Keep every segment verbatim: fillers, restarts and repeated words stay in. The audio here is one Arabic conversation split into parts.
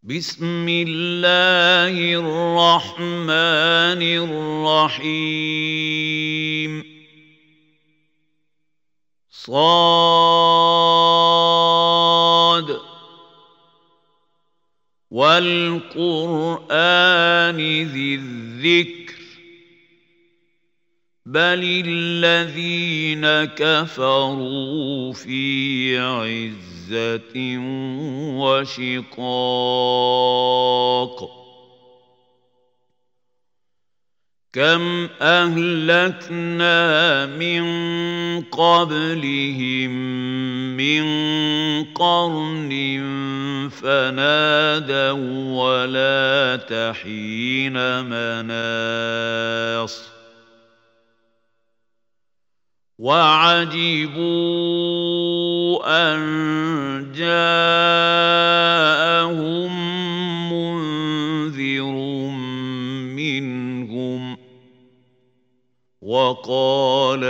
بسم الله الرحمن الرحيم صاد والقرآن ذي الذكر بل الذين كفروا في عزة وشقاق كم أهلكنا من قبلهم من قرن فنادوا ولا تحين مناص وعجبوا أن جاءهم منذر منهم وقال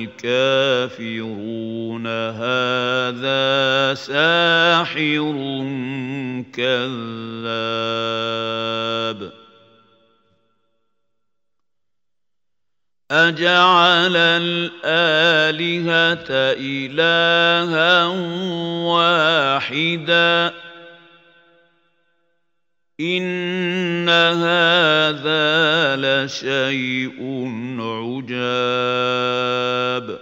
الكافرون هذا ساحر كذاب أجعل الآلهة إلها واحدا إن هذا لشيء عجاب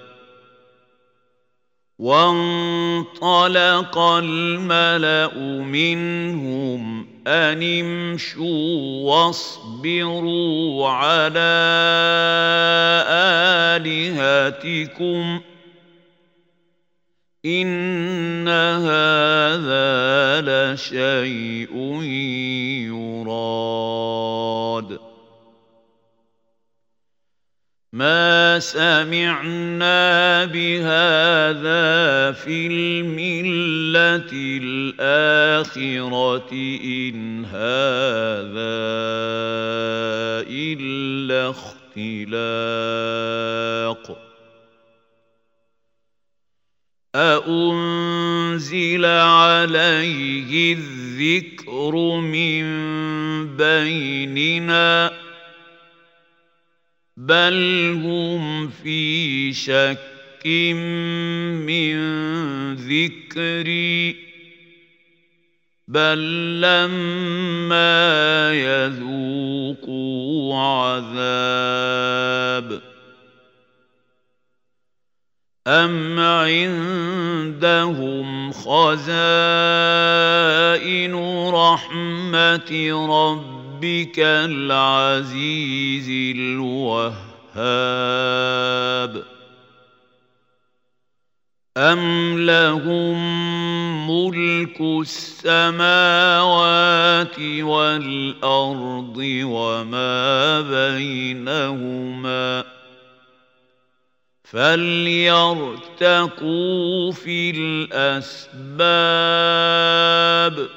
وانطلق الملأ منهم أن امشوا واصبروا على آلهتكم إن هذا لشيء يراد ما سمعنا بهذا في الملة الآخرة إن هذا إلا اختلاق أأنزل عليه الذكر من بيننا بل هم في شك من ذكري بل لما يذوقوا عذاب أم عندهم خزائن رحمة ربهم ربك العزيز الوهاب أم لهم ملك السماوات والأرض وما بينهما فليرتقوا في الأسباب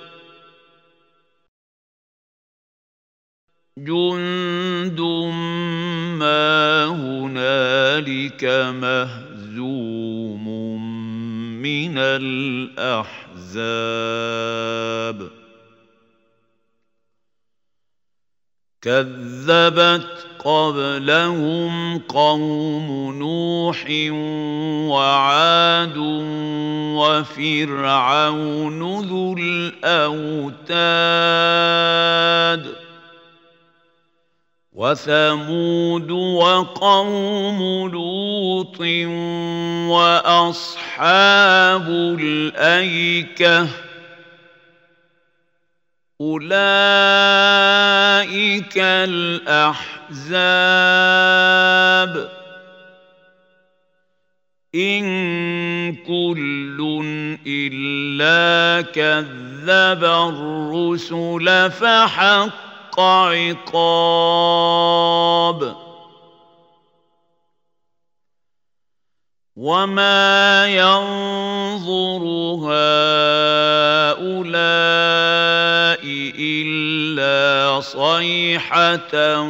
جند ما هنالك مهزوم من الأحزاب كذبت قبلهم قوم نوح وعاد وفرعون ذو الأوتاد وثمود وقوم لوط وأصحاب الأيكة أولئك الأحزاب إن كل إلا كذب الرسل فحق عقاب وما ينظر هؤلاء إلا صيحة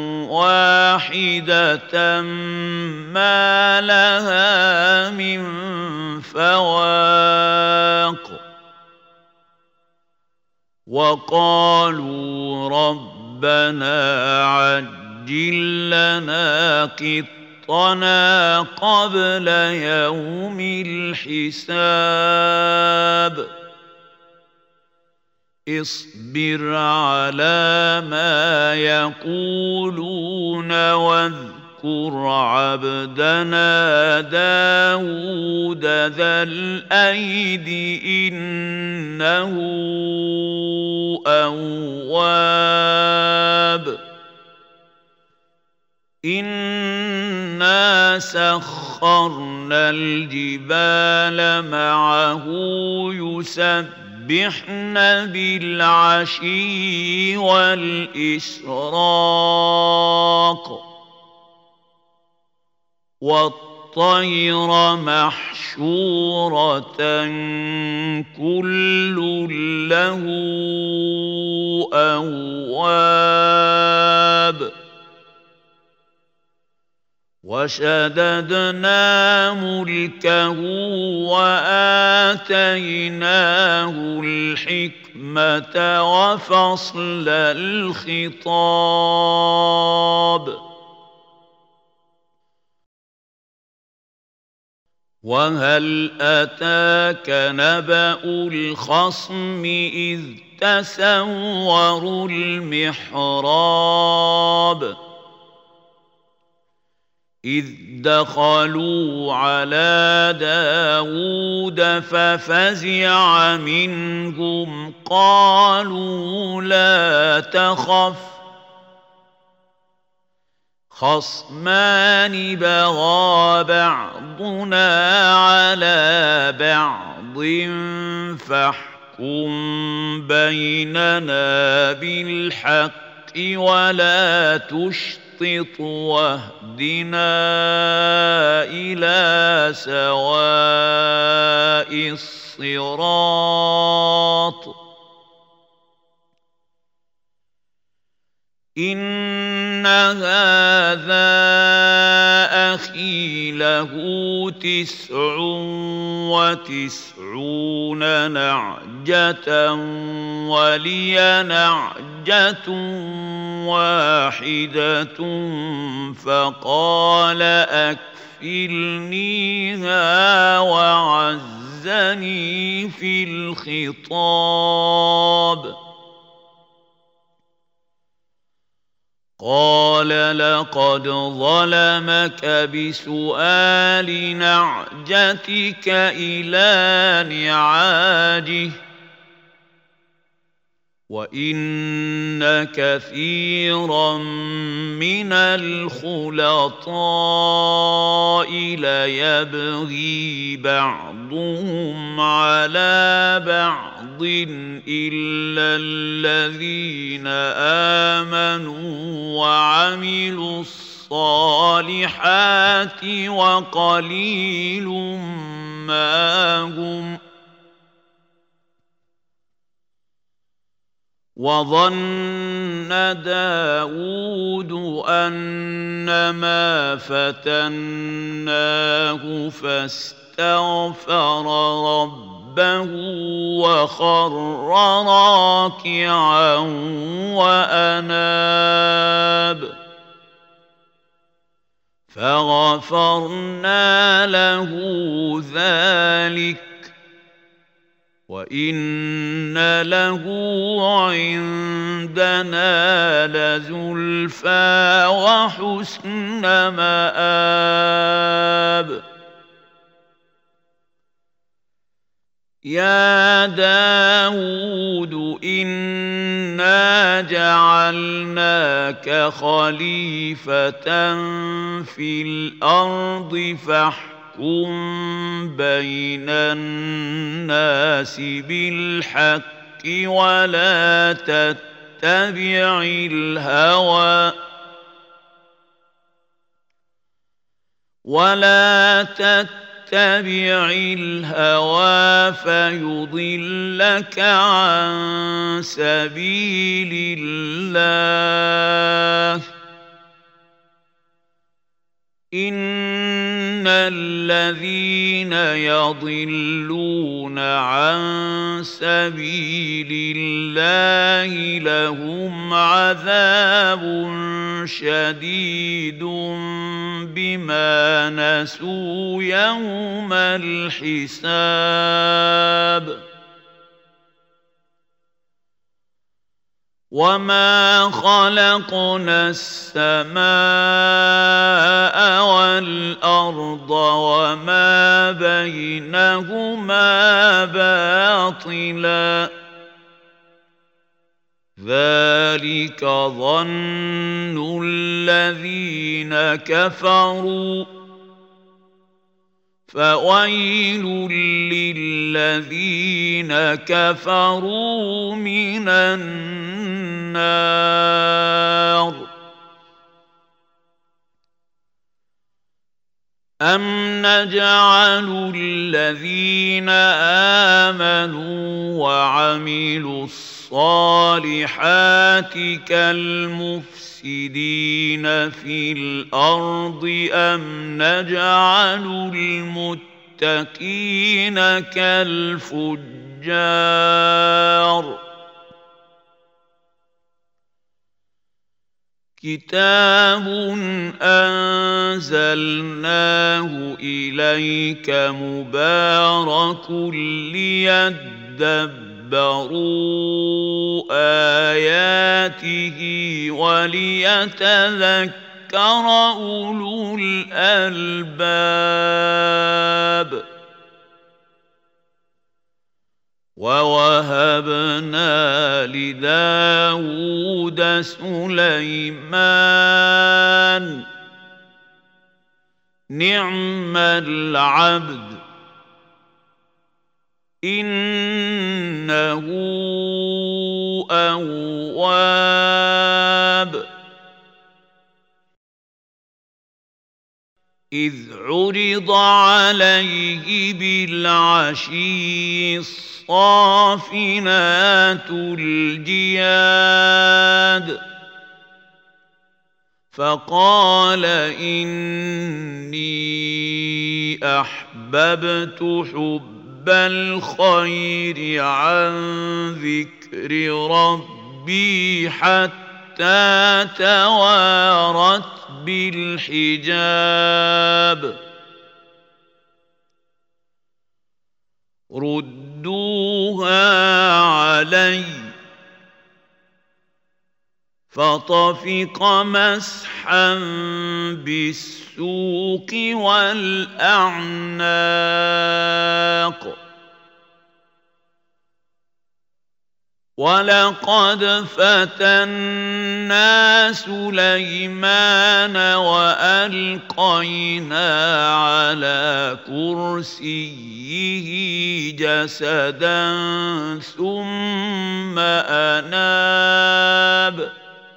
واحدة ما لها من فواق وقالوا ربنا عجل لنا قطنا قبل يوم الحساب اصبر على ما يقولون واذكر عبدنا داود ذا الأيد إنه أواب إنا سخرنا الجبال معه يسبحن بالعشي والإشراق والطير محشورة كل له أواب وشددنا ملكه وآتيناه الحكمة وفصل الخطاب وهل أتاك نبأ الخصم إذ تسوروا المحراب إذ دخلوا على داود ففزع منهم قالوا لا تخف خصمان بغى بعضنا على بعض فاحكم بيننا بالحق ولا تشطط واهدنا إلى سواء الصراط إن هذا أخي له تسع وتسعون نعجة ولي نعجة واحدة فقال أكفلنيها وعزني في الخطاب قال لقد ظلمك بسؤال نعجتك إلى نعاجه وإن كثيرا من الخلطاء ليبغي بعضهم على بعض إلا الذين آمنوا وعملوا الصالحات وقليل ما هم وظن داود أنما فتناه فاستغفر ربه وخر راكعا وأناب فغفرنا له ذلك وإن له عندنا لزلفى وحسن مآب يا داود إنا جعلناك خليفة في الأرض فاحكم احكم بين الناس بالحق ولا تتبع الهوى ولا تتبع الهوى فيضلك عن سبيل الله إن الذين يضلون عن سبيل الله لهم عذاب شديد بما نسوا يوم الحساب وما خلقنا السماء والأرض وما بينهما باطلا ذلك ظن الذين كفروا فويل للذين كفروا من النار أم نجعل الذين آمنوا وعملوا الصالحات كالمفسدين في الأرض أم نجعل المتقين كالفجار كتاب أنزلناه إليك مبارك ليدبروا آياته وليتذكر أولو الألباب ووهبنا لداود سليمان نعم العبد إنه أواب إذ عرض عليه بالعشي الصافنات الجياد فقال إني أحببت حب الخير عن ذكر ربي حتى توارت بالحجاب ردوها علي فطفق مسحا بالسوق والأعناق ولقد فتنا سليمان وألقينا على كرسيه جسدا ثم أناب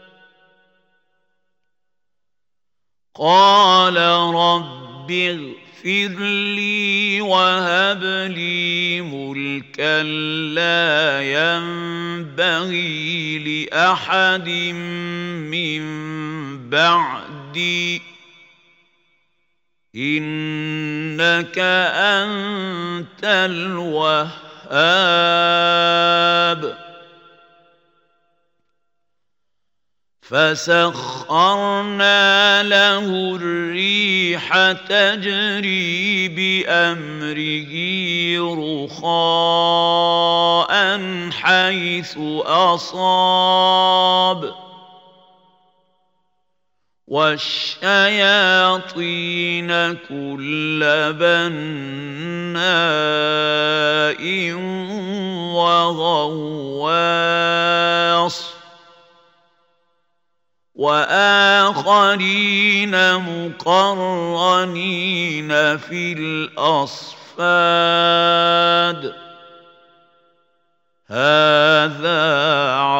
قال رب اغفر لي وهب لي ملكا لا ينبغي لأحد من بعدي إنك أنت الوهاب فسخرنا له الريح تجري بأمره رخاء حيث أصاب والشياطين كل بناء وغواص وآخرين مقرنين في الأصفاد هذا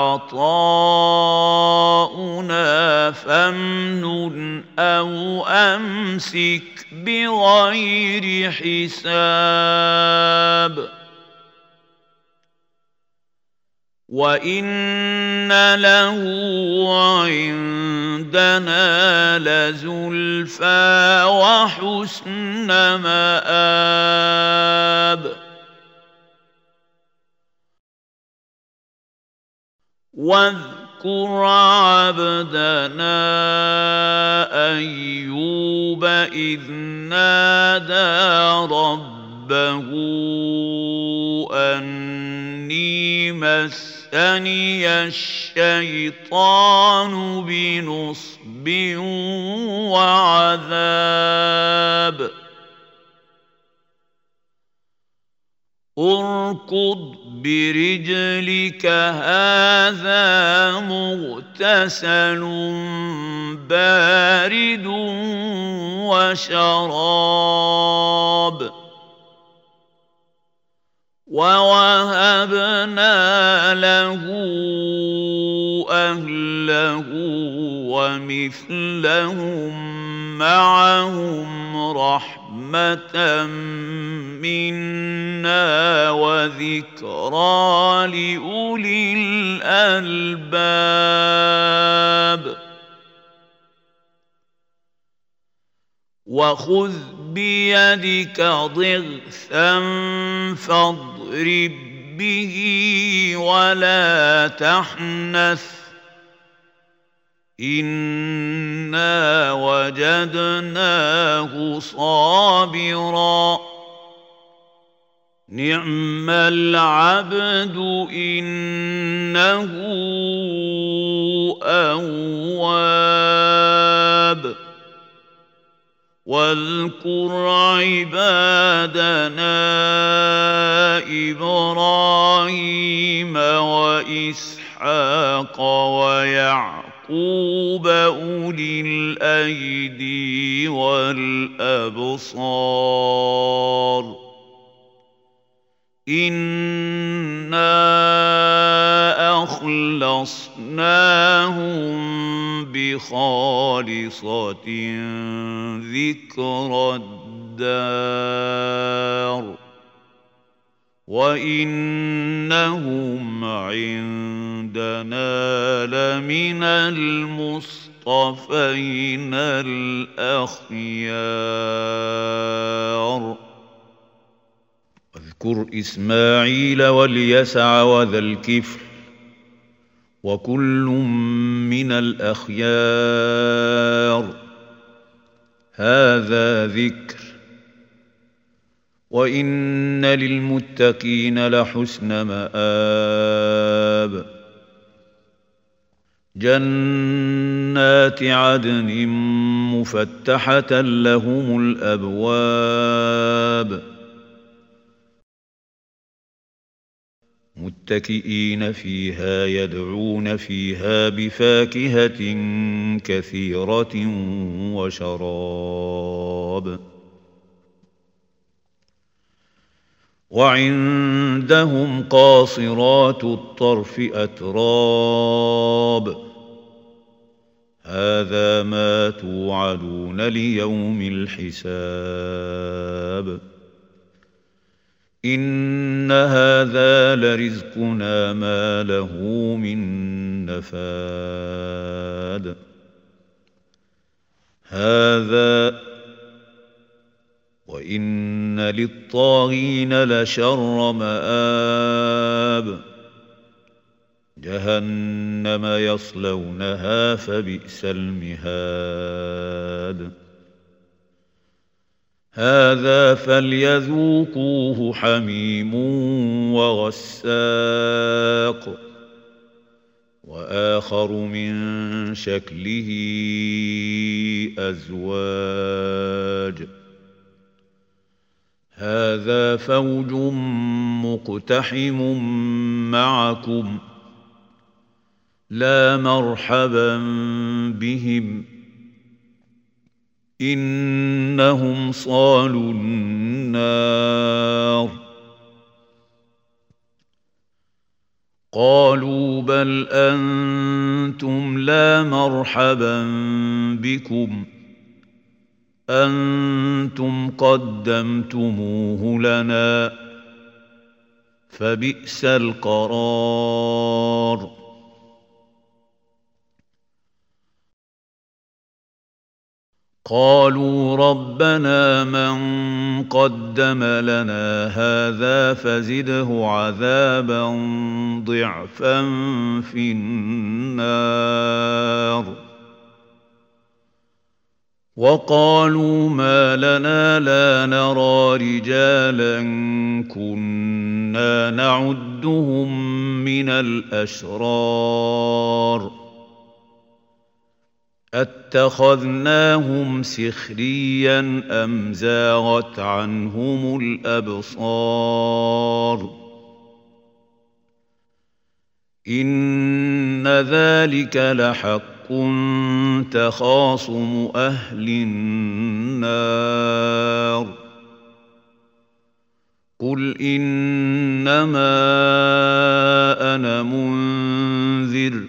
عطاؤنا فامنن أو أمسك بغير حساب وإن له عندنا لزلفى وحسن مآب واذكر عبدنا أيوب إذ نادى ربه أني مسني الشيطان بنصب وعذاب اركض برجلك هذا مغتسل بارد وشراب ووهبنا له أهله ومثلهم معهم رحمة منا وذكرى لأولي الألباب وخذ بيدك ضغثا فاضرب به ولا تحنث إنا وجدناه صابرا نعم العبد إنه أواب واذكر عبادنا إبراهيم وإسحاق ويعقوب أولي الأيدي والأبصار إنا أخلصناهم بخالصة ذكر الدار وإنهم عندنا لمن المصطفين الأخيار واذكر إسماعيل واليسع وذا الكفل وكل من الأخيار هذا ذكر وإن للمتقين لحسن مآب جنات عدن مفتحة لهم الأبواب متكئين فيها يدعون فيها بفاكهة كثيرة وشراب وعندهم قاصرات الطرف أتراب هذا ما توعدون ليوم الحساب إن هذا لرزقنا ما له من نفاد هذا وإن للطاغين لشر مآب جهنم يصلونها فبئس المهاد هذا فليذوقوه حميم وغساق وآخر من شكله أزواج هذا فوج مقتحم معكم لا مرحبا بهم إنهم صالوا النار قالوا بل أنتم لا مرحبا بكم أنتم قدمتموه لنا فبئس القرار. قالوا ربنا من قدم لنا هذا فزده عذابا ضعفا في النار. وقالوا ما لنا لا نرى رجالا كنا نعدهم من الأشرار أتخذناهم سخريا أم زاغت عنهم الأبصار إن ذلك لحق تخاصم أهل النار. قل إنما أنا منذر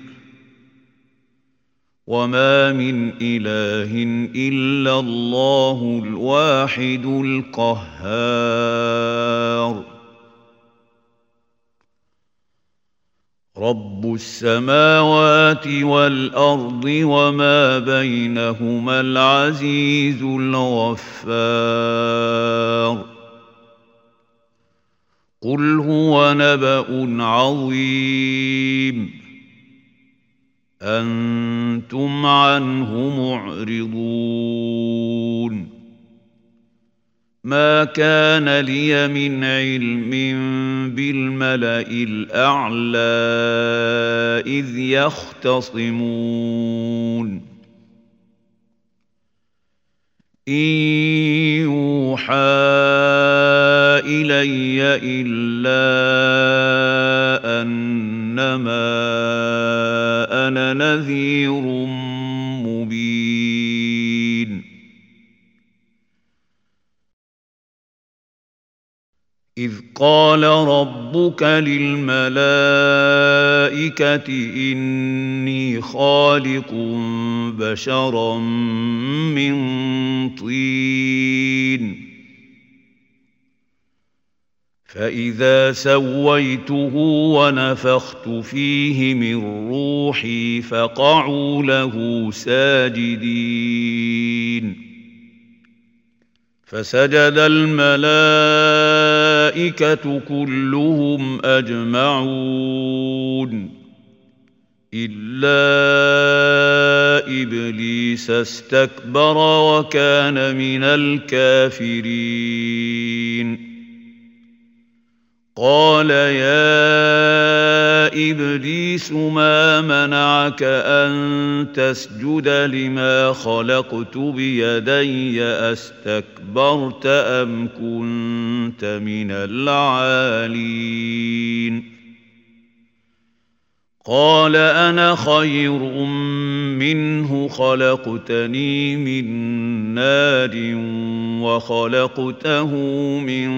وما من إله إلا الله الواحد القهار. رب السماوات والأرض وما بينهما العزيز الغفار. قل هو نبأ عظيم أنتم عنه معرضون. ما كان لي من علم بالملأ الأعلى إذ يختصمون إن يوحى إلي إلا أنما أنا نذير مبين. إذ قال ربك للملائكة إني خالق بشرا من طين فإذا سويته ونفخت فيه من روحي فقعوا له ساجدين. فسجد الملائكة كلهم أجمعون إلا إبليس استكبر وكان من الكافرين. قال يا إبليس ما منعك أن تسجد لما خلقت بيدي أستكبرت أم كنت من العالين؟ قال أنا خير منه خلقتني من نار وخلقته من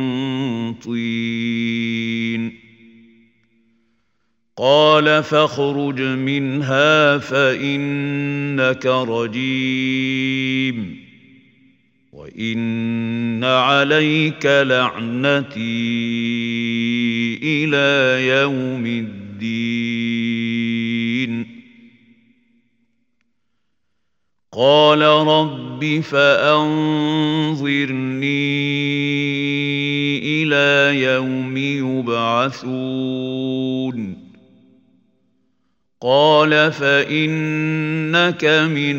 طين. قال فاخرج منها فإنك رجيم وإن عليك لعنتي إلى يوم الدين. قال رب فأنظرني إلى يوم يبعثون. قال فإنك من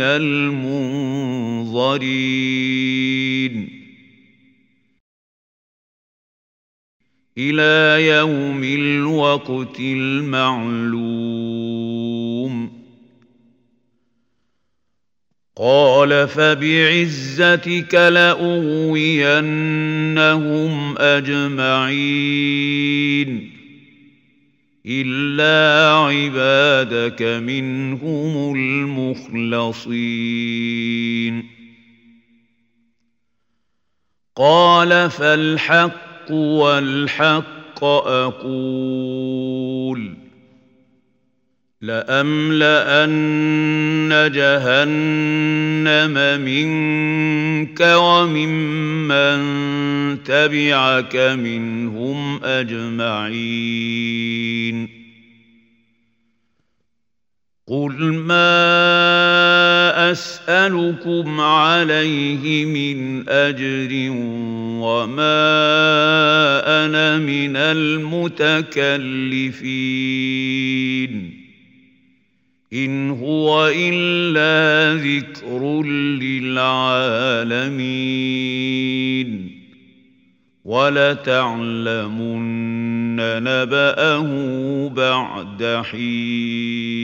المنظرين إلى يوم الوقت المعلوم. قال فبعزتك لأغوينهم أجمعين إلا عبادك منهم المخلصين. قال فالحق والحق أقول لأملأن جهنم منك وممن تبعك منهم أجمعين قل ما أسألكم عليه من أجر وما أنا من المتكلفين إن هو إلا ذكر للعالمين ولتعلمن نبأه بعد حين